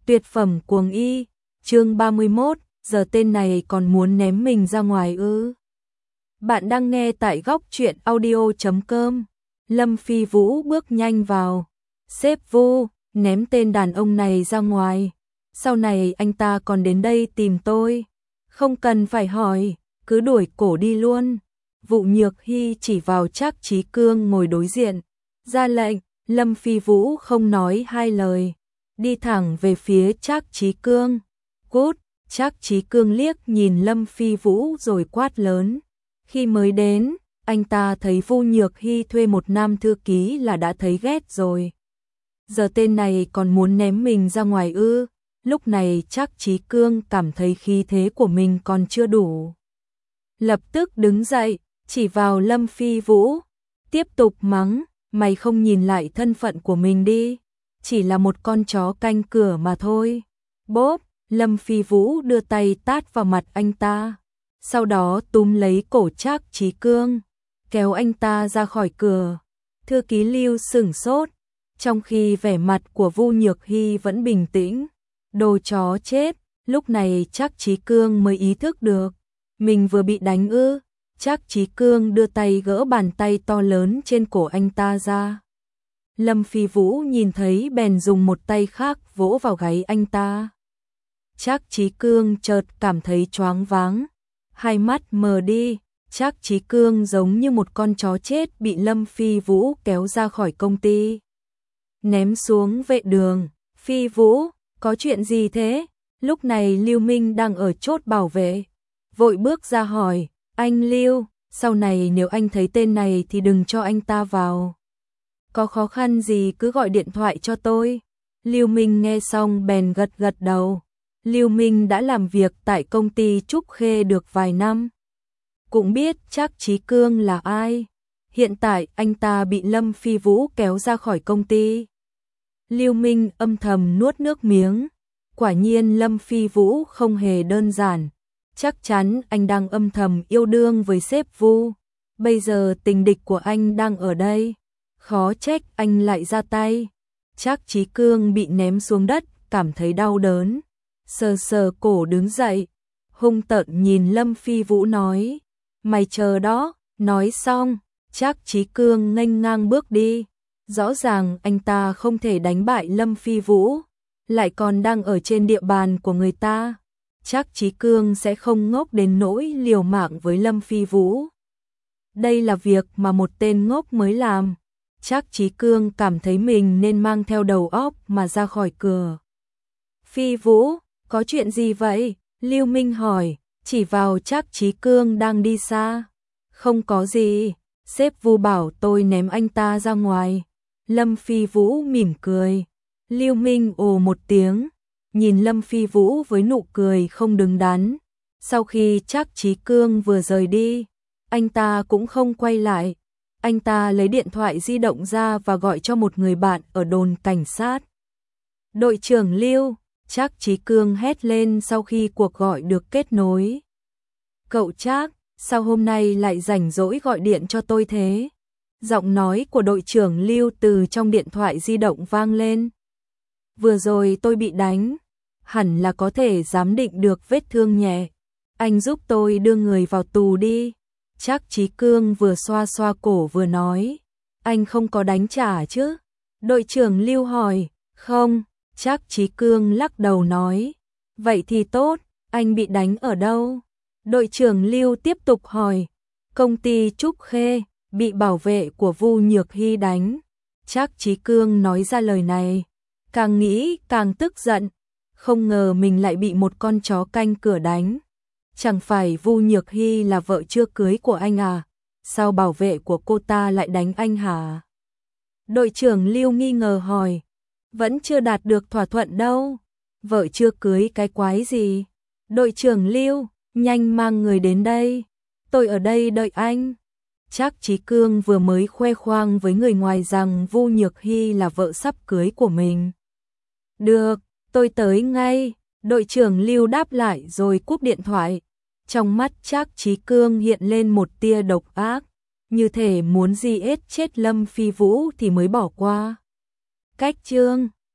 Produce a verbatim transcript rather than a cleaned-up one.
Tuyệt phẩm cuồng y, chương ba mươi mốt, giờ tên này còn muốn ném mình ra ngoài ư? Bạn đang nghe tại góc truyện audio chấm com. Lâm Phi Vũ bước nhanh vào. Sếp Vu, ném tên đàn ông này ra ngoài. Sau này anh ta còn đến đây tìm tôi. Không cần phải hỏi, cứ đuổi cổ đi luôn. Vụ Nhược Hy chỉ vào Trác Chí Cương ngồi đối diện. Ra lệnh, Lâm Phi Vũ không nói hai lời. Đi thẳng về phía Trác Chí Cương. Cút, Trác Chí Cương liếc nhìn Lâm Phi Vũ rồi quát lớn. Khi mới đến, anh ta thấy Vu Nhược Hy thuê một nam thư ký là đã thấy ghét rồi. Giờ tên này còn muốn ném mình ra ngoài ư? Lúc này Trác Chí Cương cảm thấy khí thế của mình còn chưa đủ. Lập tức đứng dậy, chỉ vào Lâm Phi Vũ, tiếp tục mắng, mày không nhìn lại thân phận của mình đi, chỉ là một con chó canh cửa mà thôi. Bốp, Lâm Phi Vũ đưa tay tát vào mặt anh ta, sau đó túm lấy cổ Trác Chí Cương, kéo anh ta ra khỏi cửa. Thư ký Lưu sửng sốt, trong khi vẻ mặt của Vu Nhược Hy vẫn bình tĩnh. Đồ chó chết, lúc này Trác Chí Cương mới ý thức được, mình vừa bị đánh ư. Trác Chí Cương đưa tay gỡ bàn tay to lớn trên cổ anh ta ra. Lâm Phi Vũ nhìn thấy bèn dùng một tay khác vỗ vào gáy anh ta. Trác Chí Cương chợt cảm thấy choáng váng, hai mắt mờ đi. Trác Chí Cương giống như một con chó chết bị Lâm Phi Vũ kéo ra khỏi công ty, ném xuống vệ đường. Phi Vũ, có chuyện gì thế? Lúc này Lưu Minh đang ở chốt bảo vệ, vội bước ra hỏi. Anh Lưu, sau này nếu anh thấy tên này thì đừng cho anh ta vào. Có khó khăn gì cứ gọi điện thoại cho tôi. Lưu Minh nghe xong bèn gật gật đầu. Lưu Minh đã làm việc tại công ty Trúc Khê được vài năm, cũng biết Trác Chí Cương là ai. Hiện tại anh ta bị Lâm Phi Vũ kéo ra khỏi công ty. Lưu Minh âm thầm nuốt nước miếng. Quả nhiên Lâm Phi Vũ không hề đơn giản. Chắc chắn anh đang âm thầm yêu đương với sếp Vu. Bây giờ tình địch của anh đang ở đây, khó trách anh lại ra tay. Trác Chí Cương bị ném xuống đất, cảm thấy đau đớn, sờ sờ cổ đứng dậy, hung tợn nhìn Lâm Phi Vũ nói. Mày chờ đó. Nói xong, Trác Chí Cương nghênh ngang bước đi. Rõ ràng anh ta không thể đánh bại Lâm Phi Vũ, lại còn đang ở trên địa bàn của người ta. Trác Chí Cương sẽ không ngốc đến nỗi liều mạng với Lâm Phi Vũ. Đây là việc mà một tên ngốc mới làm. Trác Chí Cương cảm thấy mình nên mang theo đầu óc mà ra khỏi cửa. Phi Vũ, có chuyện gì vậy? Lưu Minh hỏi, chỉ vào Trác Chí Cương đang đi xa. Không có gì, sếp Vu bảo tôi ném anh ta ra ngoài. Lâm Phi Vũ mỉm cười. Lưu Minh ồ một tiếng, nhìn Lâm Phi Vũ với nụ cười không đứng đắn. Sau khi Trác Chí Cương vừa rời đi, anh ta cũng không quay lại. Anh ta lấy điện thoại di động ra và gọi cho một người bạn ở đồn cảnh sát. Đội trưởng Lưu, Trác Chí Cương hét lên sau khi cuộc gọi được kết nối. Cậu Trác, sao hôm nay lại rảnh rỗi gọi điện cho tôi thế? Giọng nói của đội trưởng Lưu từ trong điện thoại di động vang lên. Vừa rồi tôi bị đánh, hẳn là có thể giám định được vết thương nhẹ. Anh giúp tôi đưa người vào tù đi. Trác Chí Cương vừa xoa xoa cổ vừa nói. Anh không có đánh trả chứ? Đội trưởng Lưu hỏi. Không, Trác Chí Cương lắc đầu nói. Vậy thì tốt, anh bị đánh ở đâu? Đội trưởng Lưu tiếp tục hỏi. Công ty Trúc Khê, bị bảo vệ của Vu Nhược Hy đánh. Trác Chí Cương nói ra lời này, càng nghĩ càng tức giận. Không ngờ mình lại bị một con chó canh cửa đánh. Chẳng phải Vu Nhược Hy là vợ chưa cưới của anh à? Sao bảo vệ của cô ta lại đánh anh hả? Đội trưởng Lưu nghi ngờ hỏi. Vẫn chưa đạt được thỏa thuận đâu. Vợ chưa cưới cái quái gì? Đội trưởng Lưu, nhanh mang người đến đây. Tôi ở đây đợi anh. Trác Chí Cương vừa mới khoe khoang với người ngoài rằng Vu Nhược Hy là vợ sắp cưới của mình. Được, tôi tới ngay. Đội trưởng Lưu đáp lại rồi cúp điện thoại. Trong mắt Trác Chí Cương hiện lên một tia độc ác, như thể muốn giết chết Lâm Phi Vũ thì mới bỏ qua. Cách chương